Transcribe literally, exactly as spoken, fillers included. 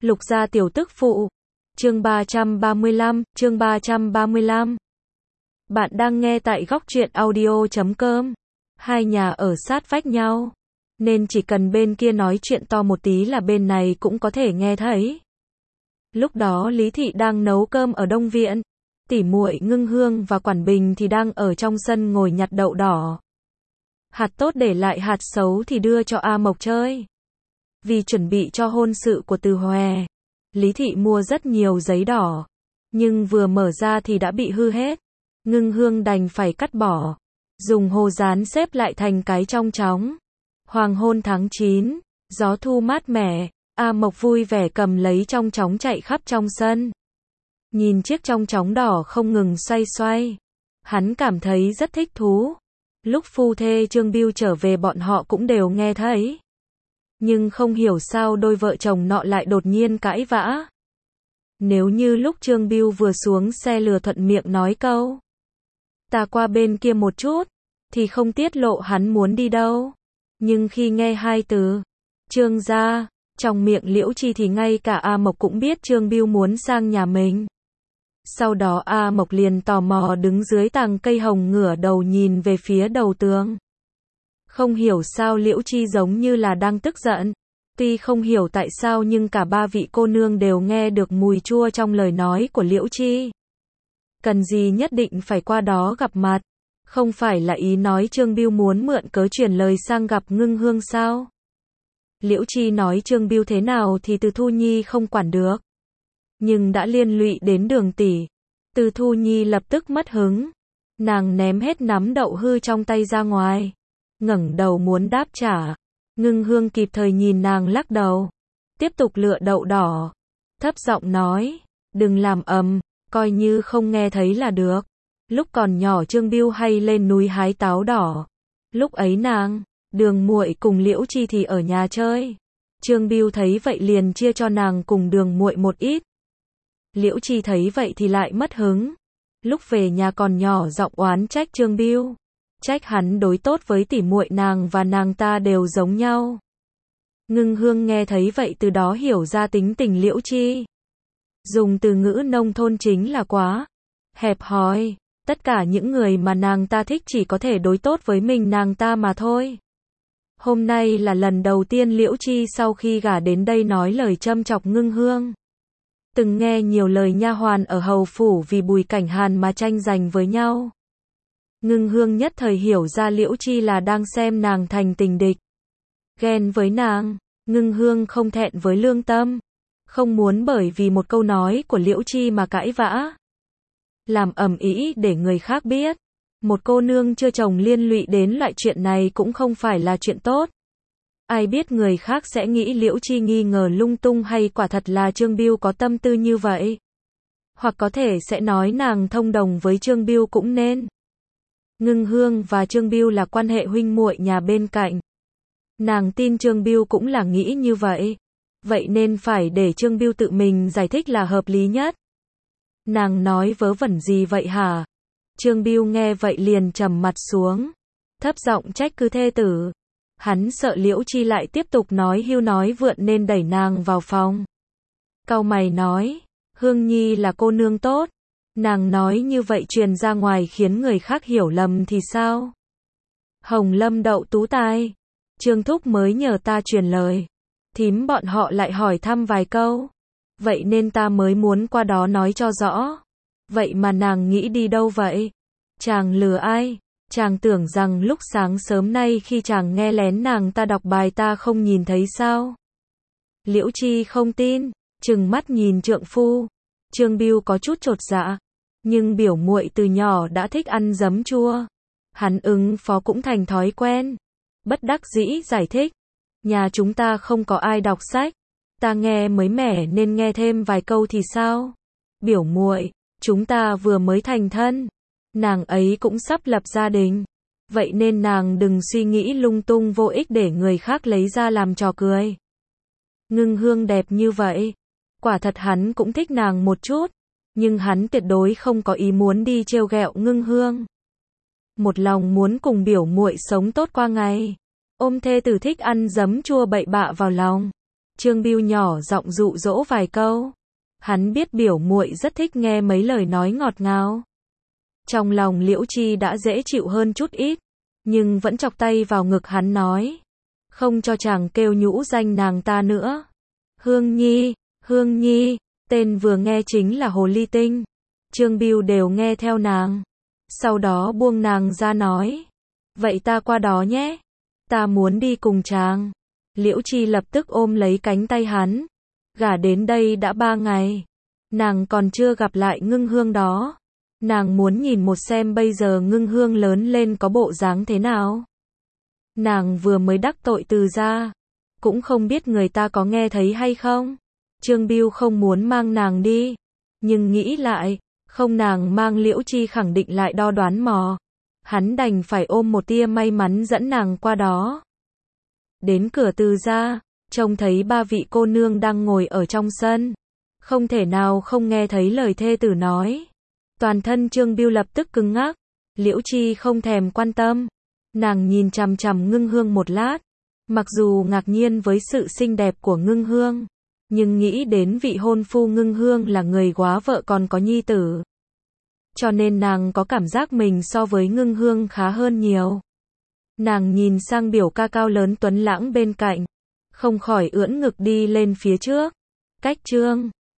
Lục gia tiểu tức phụ. Chương ba trăm ba mươi lăm, chương ba trăm ba mươi lăm. Bạn đang nghe tại góc truyện audio chấm com. Hai nhà ở sát vách nhau, nên chỉ cần bên kia nói chuyện to một tí là bên này cũng có thể nghe thấy. Lúc đó Lý Thị đang nấu cơm ở Đông Viện, tỉ muội Ngưng Hương và Quản Bình thì đang ở trong sân ngồi nhặt đậu đỏ. Hạt tốt để lại hạt xấu thì đưa cho A Mộc chơi. Vì chuẩn bị cho hôn sự của Từ Hòe, Lý Thị mua rất nhiều giấy đỏ, nhưng vừa mở ra thì đã bị hư hết. Ngưng Hương đành phải cắt bỏ, dùng hồ dán xếp lại thành cái trong chóng. Hoàng hôn tháng chín, gió thu mát mẻ, A Mộc vui vẻ cầm lấy trong chóng chạy khắp trong sân. Nhìn chiếc trong chóng đỏ không ngừng xoay xoay, hắn cảm thấy rất thích thú. Lúc phu thê Trương Bưu trở về bọn họ cũng đều nghe thấy. Nhưng không hiểu sao đôi vợ chồng nọ lại đột nhiên cãi vã. Nếu như lúc Trương Bưu vừa xuống xe lừa thuận miệng nói câu "ta qua bên kia một chút", thì không tiết lộ hắn muốn đi đâu. Nhưng khi nghe hai từ Trương gia trong miệng Liễu Chi thì ngay cả A Mộc cũng biết Trương Bưu muốn sang nhà mình. Sau đó A Mộc liền tò mò đứng dưới tàng cây hồng ngửa đầu nhìn về phía đầu tường. Không hiểu sao Liễu Chi giống như là đang tức giận. Tuy không hiểu tại sao nhưng cả ba vị cô nương đều nghe được mùi chua trong lời nói của Liễu Chi. Cần gì nhất định phải qua đó gặp mặt? Không phải là ý nói Trương Bưu muốn mượn cớ truyền lời sang gặp Ngưng Hương sao? Liễu Chi nói Trương Bưu thế nào thì Từ Thu Nhi không quản được. Nhưng đã liên lụy đến Đường tỷ, Từ Thu Nhi lập tức mất hứng. Nàng ném hết nắm đậu hư trong tay ra ngoài, ngẩng đầu muốn đáp trả. Ngưng Hương kịp thời nhìn nàng lắc đầu, tiếp tục lựa đậu đỏ, thấp giọng nói, đừng làm ầm, coi như không nghe thấy là được. Lúc còn nhỏ Trương Bưu hay lên núi hái táo đỏ. Lúc ấy nàng, Đường muội cùng Liễu Chi thì ở nhà chơi. Trương Bưu thấy vậy liền chia cho nàng cùng Đường muội một ít. Liễu Chi thấy vậy thì lại mất hứng. Lúc về nhà còn nhỏ giọng oán trách Trương Bưu, trách hắn đối tốt với tỷ muội nàng và nàng ta đều giống nhau. Ngưng Hương nghe thấy vậy từ đó hiểu ra tính tình Liễu Chi. Dùng từ ngữ nông thôn chính là quá hẹp hòi. Tất cả những người mà nàng ta thích chỉ có thể đối tốt với mình nàng ta mà thôi. Hôm nay là lần đầu tiên Liễu Chi sau khi gả đến đây nói lời châm chọc Ngưng Hương. Từng nghe nhiều lời nha hoàn ở hầu phủ vì Bùi Cảnh Hàn mà tranh giành với nhau. Ngưng Hương nhất thời hiểu ra Liễu Chi là đang xem nàng thành tình địch. Ghen với nàng, Ngưng Hương không thẹn với lương tâm. Không muốn bởi vì một câu nói của Liễu Chi mà cãi vã, làm ầm ĩ để người khác biết. Một cô nương chưa chồng liên lụy đến loại chuyện này cũng không phải là chuyện tốt. Ai biết người khác sẽ nghĩ Liễu Chi nghi ngờ lung tung hay quả thật là Trương Bưu có tâm tư như vậy. Hoặc có thể sẽ nói nàng thông đồng với Trương Bưu cũng nên. Ngưng Hương và Trương Bưu là quan hệ huynh muội nhà bên cạnh. Nàng tin Trương Bưu cũng là nghĩ như vậy. Vậy nên phải để Trương Bưu tự mình giải thích là hợp lý nhất. Nàng nói vớ vẩn gì vậy hả? Trương Bưu nghe vậy liền trầm mặt xuống, thấp giọng trách cứ thê tử. Hắn sợ Liễu Chi lại tiếp tục nói hưu nói vượn nên đẩy nàng vào phòng. Cau mày nói, Hương Nhi là cô nương tốt. Nàng nói như vậy truyền ra ngoài khiến người khác hiểu lầm thì sao? Hồng Lâm đậu tú tai. Trương Thúc mới nhờ ta truyền lời. Thím bọn họ lại hỏi thăm vài câu. Vậy nên ta mới muốn qua đó nói cho rõ. Vậy mà nàng nghĩ đi đâu vậy? Chàng lừa ai? Chàng tưởng rằng lúc sáng sớm nay khi chàng nghe lén nàng ta đọc bài ta không nhìn thấy sao? Liễu Chi không tin, trừng mắt nhìn trượng phu. Trương Bưu có chút chột dạ, nhưng biểu muội từ nhỏ đã thích ăn giấm chua. Hắn ứng phó cũng thành thói quen. Bất đắc dĩ giải thích, nhà chúng ta không có ai đọc sách. Ta nghe mới mẻ nên nghe thêm vài câu thì sao? Biểu muội, chúng ta vừa mới thành thân, nàng ấy cũng sắp lập gia đình. Vậy nên nàng đừng suy nghĩ lung tung vô ích để người khác lấy ra làm trò cười. Ngưng Hương đẹp như vậy, quả thật hắn cũng thích nàng một chút, nhưng hắn tuyệt đối không có ý muốn đi trêu ghẹo Ngưng Hương. Một lòng muốn cùng biểu muội sống tốt qua ngày, ôm thê tử thích ăn giấm chua bậy bạ vào lòng. Trương Bưu nhỏ giọng dụ dỗ vài câu. Hắn biết biểu muội rất thích nghe mấy lời nói ngọt ngào. Trong lòng Liễu Chi đã dễ chịu hơn chút ít, nhưng vẫn chọc tay vào ngực hắn nói. Không cho chàng kêu nhũ danh nàng ta nữa. Hương Nhi, Hương Nhi, tên vừa nghe chính là hồ ly tinh. Trương Bưu đều nghe theo nàng. Sau đó buông nàng ra nói. Vậy ta qua đó nhé. Ta muốn đi cùng chàng. Liễu Chi lập tức ôm lấy cánh tay hắn. Gả đến đây đã ba ngày. Nàng còn chưa gặp lại Ngưng Hương đó. Nàng muốn nhìn một xem bây giờ Ngưng Hương lớn lên có bộ dáng thế nào. Nàng vừa mới đắc tội Từ gia. Cũng không biết người ta có nghe thấy hay không. Trương Bưu không muốn mang nàng đi. Nhưng nghĩ lại, không nàng mang Liễu Chi khẳng định lại đo đoán mò. Hắn đành phải ôm một tia may mắn dẫn nàng qua đó. Đến cửa Từ gia, trông thấy ba vị cô nương đang ngồi ở trong sân. Không thể nào không nghe thấy lời thê tử nói. Toàn thân Trương Bưu lập tức cứng ngắc. Liễu Chi không thèm quan tâm. Nàng nhìn chằm chằm Ngưng Hương một lát. Mặc dù ngạc nhiên với sự xinh đẹp của Ngưng Hương, nhưng nghĩ đến vị hôn phu Ngưng Hương là người góa vợ còn có nhi tử. Cho nên nàng có cảm giác mình so với Ngưng Hương khá hơn nhiều. Nàng nhìn sang biểu ca cao lớn tuấn lãng bên cạnh. Không khỏi ưỡn ngực đi lên phía trước. Cách Trương